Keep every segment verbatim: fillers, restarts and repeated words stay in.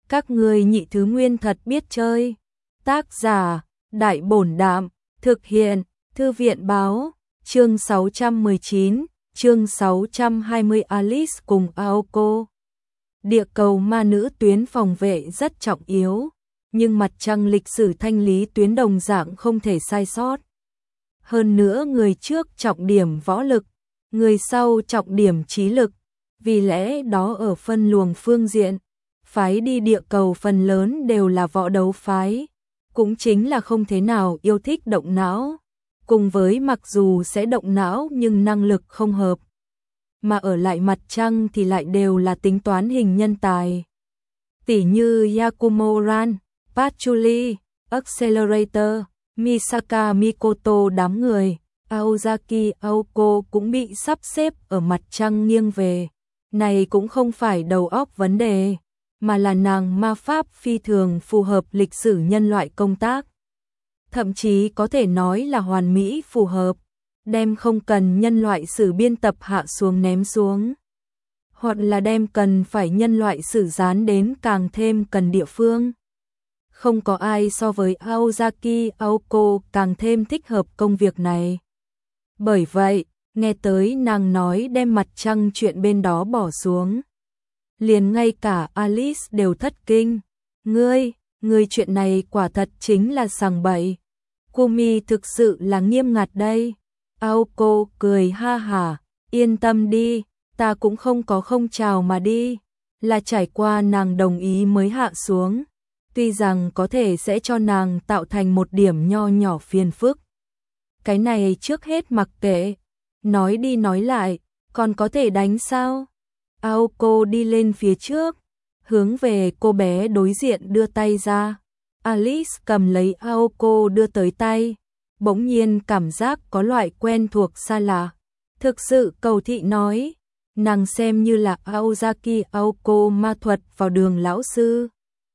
Các ngươi nhị thứ nguyên thật biết chơi. Tác giả, Đại Bổn Đạm, thực hiện, Thư viện Báo, chương sáu trăm mười chín, chương sáu trăm hai mươi Alice cùng Aoko. Địa cầu ma nữ tuyến phòng vệ rất trọng yếu, nhưng mặt trăng lịch sử thanh lý tuyến đồng dạng không thể sai sót. Hơn nữa người trước trọng điểm võ lực, người sau trọng điểm trí lực, vì lẽ đó ở phân luồng phương diện, phái đi địa cầu phần lớn đều là võ đấu phái, cũng chính là không thế nào yêu thích động não, cùng với mặc dù sẽ động não nhưng năng lực không hợp. Mà ở lại mặt trăng thì lại đều là tính toán hình nhân tài. Tỉ như Yakumo Ran, Patchouli, Accelerator, Misaka Mikoto đám người, Aozaki Aoko cũng bị sắp xếp ở mặt trăng nghiêng về. Này cũng không phải đầu óc vấn đề, mà là nàng ma pháp phi thường phù hợp lịch sử nhân loại công tác. Thậm chí có thể nói là hoàn mỹ phù hợp, đem không cần nhân loại sử biên tập hạ xuống ném xuống. Hoặc là đem cần phải nhân loại sử dán đến càng thêm cần địa phương. Không có ai so với Aozaki Aoko càng thêm thích hợp công việc này. Bởi vậy, nghe tới nàng nói đem mặt trăng chuyện bên đó bỏ xuống. Liền ngay cả Alice đều thất kinh. Ngươi, ngươi chuyện này quả thật chính là sằng bậy. Kumi thực sự là nghiêm ngặt đây. Aoko cười ha hả, yên tâm đi, ta cũng không có không chào mà đi. Là trải qua nàng đồng ý mới hạ xuống. Tuy rằng có thể sẽ cho nàng tạo thành một điểm nho nhỏ phiền phức. Cái này trước hết mặc kệ. Nói đi nói lại, còn có thể đánh sao? Aoko đi lên phía trước, hướng về cô bé đối diện đưa tay ra. Alice cầm lấy Aoko đưa tới tay, bỗng nhiên cảm giác có loại quen thuộc xa lạ. Thực sự cầu thị nói, nàng xem như là Aozaki Aoko ma thuật vào đường lão sư.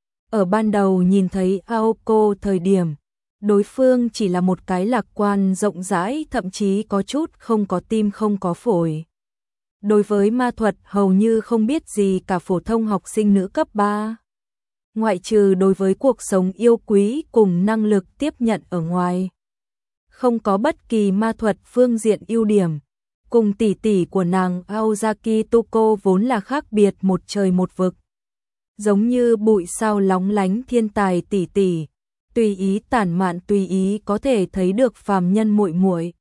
Ở ban đầu nhìn thấy Aoko thời điểm, đối phương chỉ là một cái lạc quan rộng rãi, thậm chí có chút không có tim không có phổi. Đối với ma thuật hầu như không biết gì cả phổ thông học sinh nữ cấp ba. Ngoại trừ đối với cuộc sống yêu quý cùng năng lực tiếp nhận ở ngoài. Không có bất kỳ ma thuật phương diện ưu điểm. Cùng tỷ tỷ của nàng Aozaki Toko vốn là khác biệt một trời một vực. Giống như bụi sao lóng lánh thiên tài tỷ tỷ. Tùy ý tản mạn tùy ý có thể thấy được phàm nhân muội muội.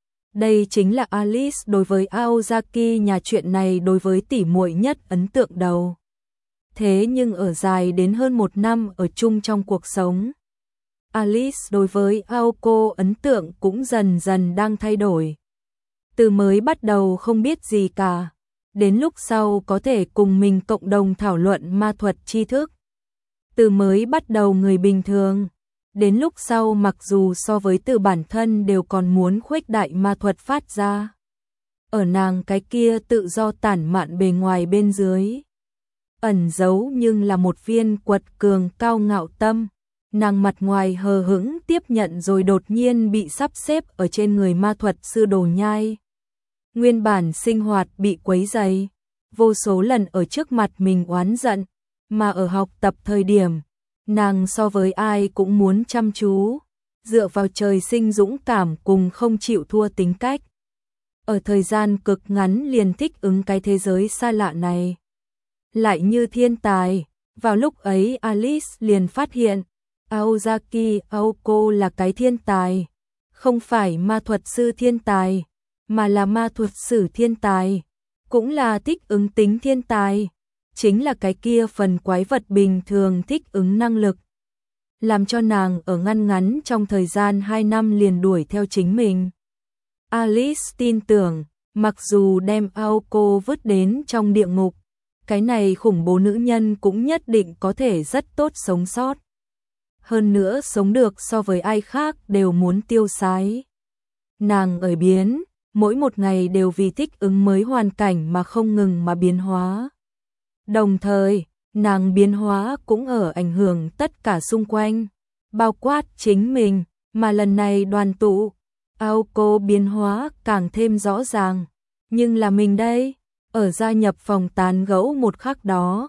Đây chính là Alice đối với Aozaki nhà chuyện này đối với tỷ muội nhất ấn tượng đầu. Thế nhưng ở dài đến hơn một năm ở chung trong cuộc sống, Alice đối với Aoko ấn tượng cũng dần dần đang thay đổi. Từ mới bắt đầu không biết gì cả, đến lúc sau có thể cùng mình cộng đồng thảo luận ma thuật tri thức. Từ mới bắt đầu người bình thường, đến lúc sau mặc dù so với từ bản thân đều còn muốn khuếch đại ma thuật phát ra. Ở nàng cái kia tự do tản mạn bề ngoài bên dưới. Ẩn giấu nhưng là một viên quật cường cao ngạo tâm. Nàng mặt ngoài hờ hững tiếp nhận rồi đột nhiên bị sắp xếp ở trên người ma thuật sư đồ nhai. Nguyên bản sinh hoạt bị quấy rầy, vô số lần ở trước mặt mình oán giận, mà ở học tập thời điểm, nàng so với ai cũng muốn chăm chú, dựa vào trời sinh dũng cảm cùng không chịu thua tính cách. Ở thời gian cực ngắn liền thích ứng cái thế giới xa lạ này. Lại như thiên tài, vào lúc ấy Alice liền phát hiện, Aozaki Aoko là cái thiên tài, không phải ma thuật sư thiên tài, mà là ma thuật sử thiên tài, cũng là thích ứng tính thiên tài. Chính là cái kia phần quái vật bình thường thích ứng năng lực. Làm cho nàng ở ngăn ngắn trong thời gian hai năm liền đuổi theo chính mình. Alice tin tưởng, mặc dù đem Aoko vứt đến trong địa ngục, cái này khủng bố nữ nhân cũng nhất định có thể rất tốt sống sót. Hơn nữa sống được so với ai khác đều muốn tiêu sái. Nàng ở biến, mỗi một ngày đều vì thích ứng mới hoàn cảnh mà không ngừng mà biến hóa. Đồng thời, nàng biến hóa cũng ở ảnh hưởng tất cả xung quanh, bao quát chính mình, mà lần này đoàn tụ, Aoko biến hóa càng thêm rõ ràng. Nhưng là mình đây, ở gia nhập phòng tán gẫu một khắc đó,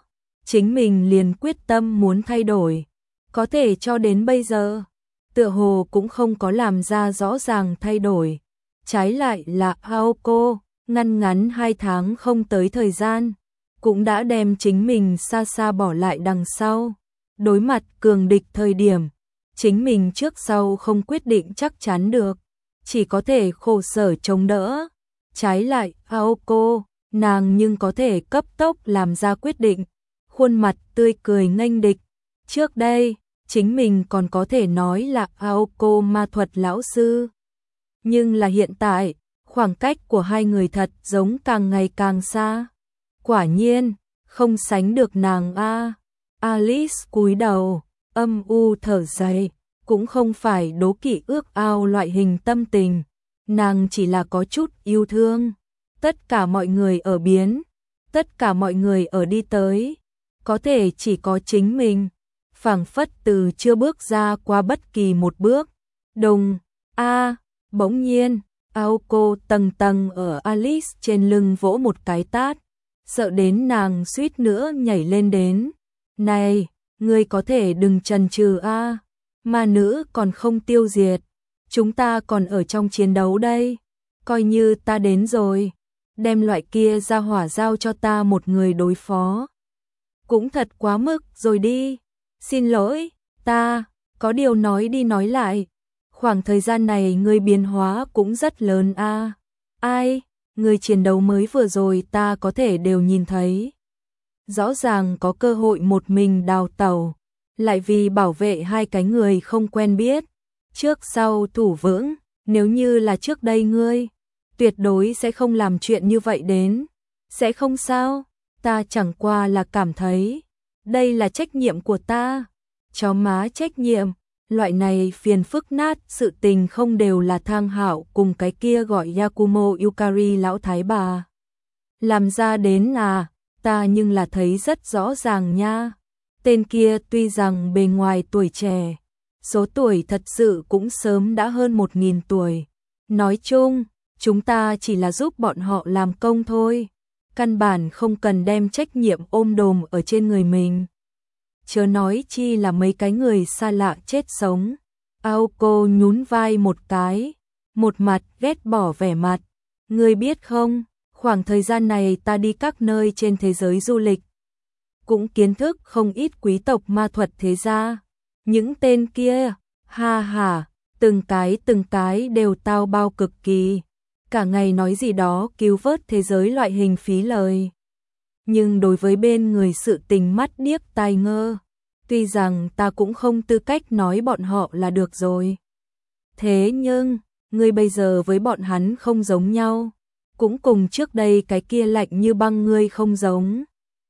chính mình liền quyết tâm muốn thay đổi. Có thể cho đến bây giờ, tựa hồ cũng không có làm ra rõ ràng thay đổi. Trái lại là Aoko, ngăn ngắn hai tháng không tới thời gian, cũng đã đem chính mình xa xa bỏ lại đằng sau. Đối mặt cường địch thời điểm, chính mình trước sau không quyết định chắc chắn được, chỉ có thể khổ sở chống đỡ. Trái lại Aoko, nàng nhưng có thể cấp tốc làm ra quyết định, khuôn mặt tươi cười nghênh địch. Trước đây, chính mình còn có thể nói là Aoko ma thuật lão sư. Nhưng là hiện tại, khoảng cách của hai người thật giống càng ngày càng xa. Quả nhiên, không sánh được nàng a. Alice cúi đầu, âm u thở dài, cũng không phải đố kỵ ước ao loại hình tâm tình, nàng chỉ là có chút yêu thương. Tất cả mọi người ở biến, tất cả mọi người ở đi tới, có thể chỉ có chính mình, phảng phất từ chưa bước ra qua bất kỳ một bước. Đùng, a, bỗng nhiên, Aoko tầng tầng ở Alice trên lưng vỗ một cái tát, sợ đến nàng suýt nữa nhảy lên đến. Này, ngươi có thể đừng chần chừ a, ma nữ còn không tiêu diệt, chúng ta còn ở trong chiến đấu đây, coi như ta đến rồi, đem loại kia ra hỏa giao cho ta một người đối phó. Cũng thật quá mức rồi đi, xin lỗi, ta, có điều nói đi nói lại, khoảng thời gian này ngươi biến hóa cũng rất lớn a. Ai, người chiến đấu mới vừa rồi ta có thể đều nhìn thấy. Rõ ràng có cơ hội một mình đào tẩu, lại vì bảo vệ hai cái người không quen biết, trước sau thủ vững, nếu như là trước đây ngươi, tuyệt đối sẽ không làm chuyện như vậy đến. Sẽ không sao, ta chẳng qua là cảm thấy, đây là trách nhiệm của ta. Chó má trách nhiệm, loại này phiền phức nát sự tình không đều là Thang Hạo cùng cái kia gọi Yakumo Yukari lão thái bà làm ra đến à, ta nhưng là thấy rất rõ ràng nha. Tên kia tuy rằng bề ngoài tuổi trẻ, số tuổi thật sự cũng sớm đã hơn một nghìn tuổi. Nói chung, chúng ta chỉ là giúp bọn họ làm công thôi, căn bản không cần đem trách nhiệm ôm đồm ở trên người mình. Chớ nói chi là mấy cái người xa lạ chết sống. Aoko nhún vai một cái, một mặt ghét bỏ vẻ mặt. Ngươi biết không, khoảng thời gian này ta đi các nơi trên thế giới du lịch, cũng kiến thức không ít quý tộc ma thuật thế gia. Những tên kia, ha ha, từng cái từng cái đều tao bao cực kỳ. Cả ngày nói gì đó cứu vớt thế giới loại hình phí lời. Nhưng đối với bên người sự tình mắt điếc tai ngơ, tuy rằng ta cũng không tư cách nói bọn họ là được rồi. Thế nhưng, ngươi bây giờ với bọn hắn không giống nhau, cũng cùng trước đây cái kia lạnh như băng ngươi không giống.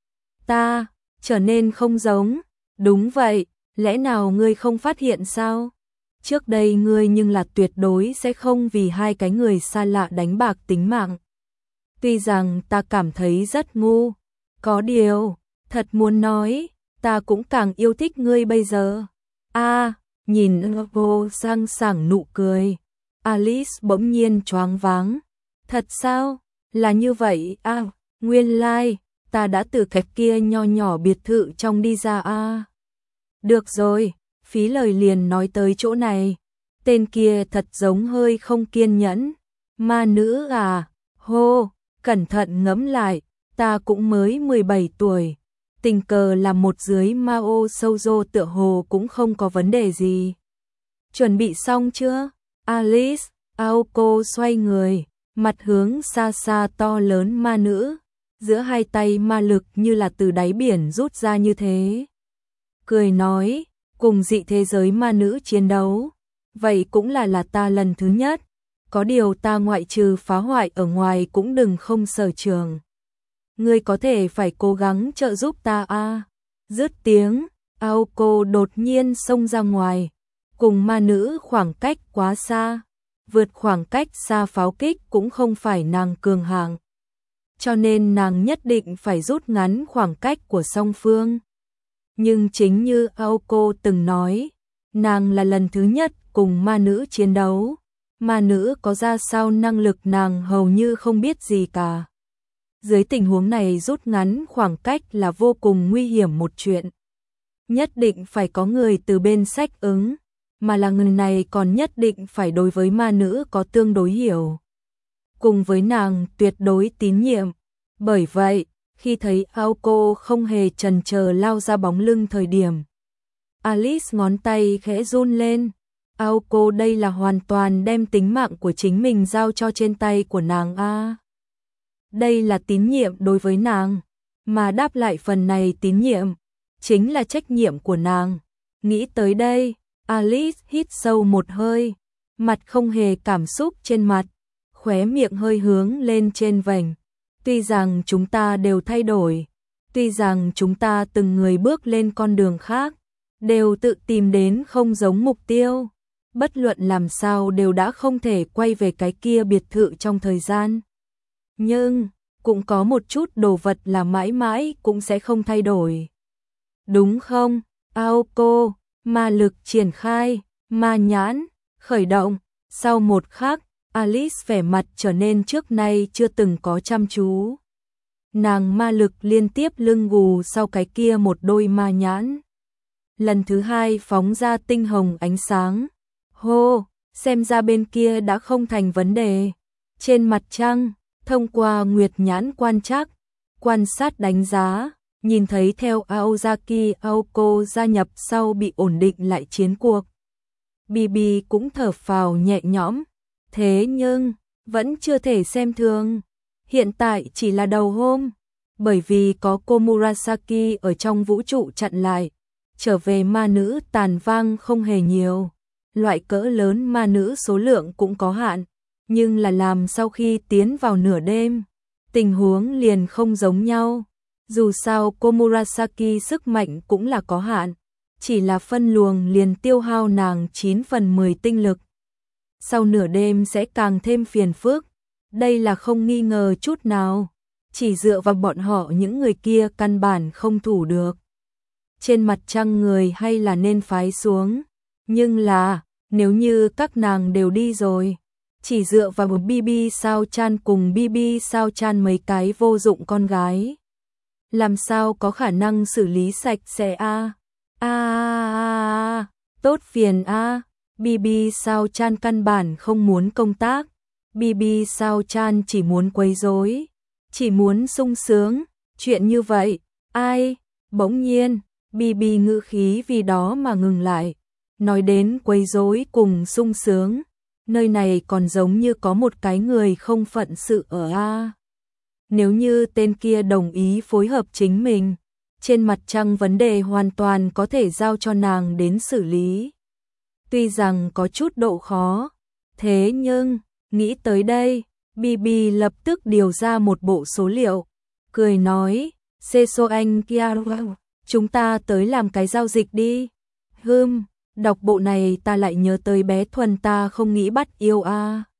Ta, trở nên không giống, đúng vậy, lẽ nào ngươi không phát hiện sao? Trước đây ngươi nhưng là tuyệt đối sẽ không vì hai cái người xa lạ đánh bạc tính mạng. Tuy rằng ta cảm thấy rất ngu, có điều, thật muốn nói, ta cũng càng yêu thích ngươi bây giờ. A, à, nhìn vô sang sảng nụ cười, Alice bỗng nhiên choáng váng. Thật sao? Là như vậy à, nguyên lai, like, ta đã từ cái kia nho nhỏ biệt thự trong đi ra a. À. Được rồi, phí lời liền nói tới chỗ này. Tên kia thật giống hơi không kiên nhẫn. Ma nữ à, hô, cẩn thận ngẫm lại, ta cũng mới mười bảy tuổi. Tình cờ làm một dưới Mao Shoujo tựa hồ cũng không có vấn đề gì. Chuẩn bị xong chưa? Alice, Aoko xoay người, mặt hướng xa xa to lớn ma nữ, giữa hai tay ma lực như là từ đáy biển rút ra như thế. Cười nói, cùng dị thế giới ma nữ chiến đấu, vậy cũng là là ta lần thứ nhất, có điều ta ngoại trừ phá hoại ở ngoài cũng đừng không sở trường. Ngươi có thể phải cố gắng trợ giúp ta a. À. Dứt tiếng, Aoko đột nhiên xông ra ngoài, cùng ma nữ khoảng cách quá xa, vượt khoảng cách xa pháo kích cũng không phải nàng cường hạng, cho nên nàng nhất định phải rút ngắn khoảng cách của song phương. Nhưng chính như Aoko từng nói, nàng là lần thứ nhất cùng ma nữ chiến đấu, ma nữ có ra sao năng lực nàng hầu như không biết gì cả. Dưới tình huống này rút ngắn khoảng cách là vô cùng nguy hiểm một chuyện. Nhất định phải có người từ bên sách ứng, mà là người này còn nhất định phải đối với ma nữ có tương đối hiểu. Cùng với nàng tuyệt đối tín nhiệm. Bởi vậy, khi thấy Aoko không hề chần chờ lao ra bóng lưng thời điểm, Alice ngón tay khẽ run lên. Aoko đây là hoàn toàn đem tính mạng của chính mình giao cho trên tay của nàng a. À, đây là tín nhiệm đối với nàng, mà đáp lại phần này tín nhiệm chính là trách nhiệm của nàng. Nghĩ tới đây, Alice hít sâu một hơi, mặt không hề cảm xúc trên mặt, khóe miệng hơi hướng lên trên vành. Tuy rằng chúng ta đều thay đổi, tuy rằng chúng ta từng người bước lên con đường khác, đều tự tìm đến không giống mục tiêu, bất luận làm sao đều đã không thể quay về cái kia biệt thự trong thời gian. Nhưng, cũng có một chút đồ vật là mãi mãi cũng sẽ không thay đổi. Đúng không, Aoko? Ma lực triển khai, ma nhãn, khởi động. Sau một khắc, Alice vẻ mặt trở nên trước nay chưa từng có chăm chú. Nàng ma lực liên tiếp lưng gù sau cái kia một đôi ma nhãn. Lần thứ hai phóng ra tinh hồng ánh sáng. Hô, xem ra bên kia đã không thành vấn đề. Trên mặt trăng, thông qua nguyệt nhãn quan trắc, quan sát đánh giá, nhìn thấy theo Aozaki Aoko gia nhập sau bị ổn định lại chiến cuộc. Bibi cũng thở phào nhẹ nhõm, thế nhưng vẫn chưa thể xem thường. Hiện tại chỉ là đầu hôm, bởi vì có Komurasaki ở trong vũ trụ chặn lại, trở về ma nữ tàn vang không hề nhiều. Loại cỡ lớn ma nữ số lượng cũng có hạn, nhưng là làm sau khi tiến vào nửa đêm, tình huống liền không giống nhau. Dù sao Komurasaki sức mạnh cũng là có hạn, chỉ là phân luồng liền tiêu hao nàng chín phần mười tinh lực. Sau nửa đêm sẽ càng thêm phiền phức, đây là không nghi ngờ chút nào, chỉ dựa vào bọn họ những người kia căn bản không thủ được. Trên mặt trăng người hay là nên phái xuống, nhưng là, nếu như các nàng đều đi rồi, chỉ dựa vào một Bibi sao chan cùng Bibi sao chan mấy cái vô dụng con gái, làm sao có khả năng xử lý sạch sẽ a? A a a, tốt phiền a. Bibi sao chan căn bản không muốn công tác, Bibi sao chan chỉ muốn quấy rối, chỉ muốn sung sướng, chuyện như vậy, ai? Bỗng nhiên, Bibi ngữ khí vì đó mà ngừng lại, nói đến quấy rối cùng sung sướng, nơi này còn giống như có một cái người không phận sự ở a. Nếu như tên kia đồng ý phối hợp chính mình, trên mặt trăng vấn đề hoàn toàn có thể giao cho nàng đến xử lý. Tuy rằng có chút độ khó, thế nhưng, nghĩ tới đây, Bibi lập tức điều ra một bộ số liệu, cười nói, Seso anh kia, chúng ta tới làm cái giao dịch đi. Hừm, đọc bộ này ta lại nhớ tới bé Thuần ta không nghĩ bắt yêu a.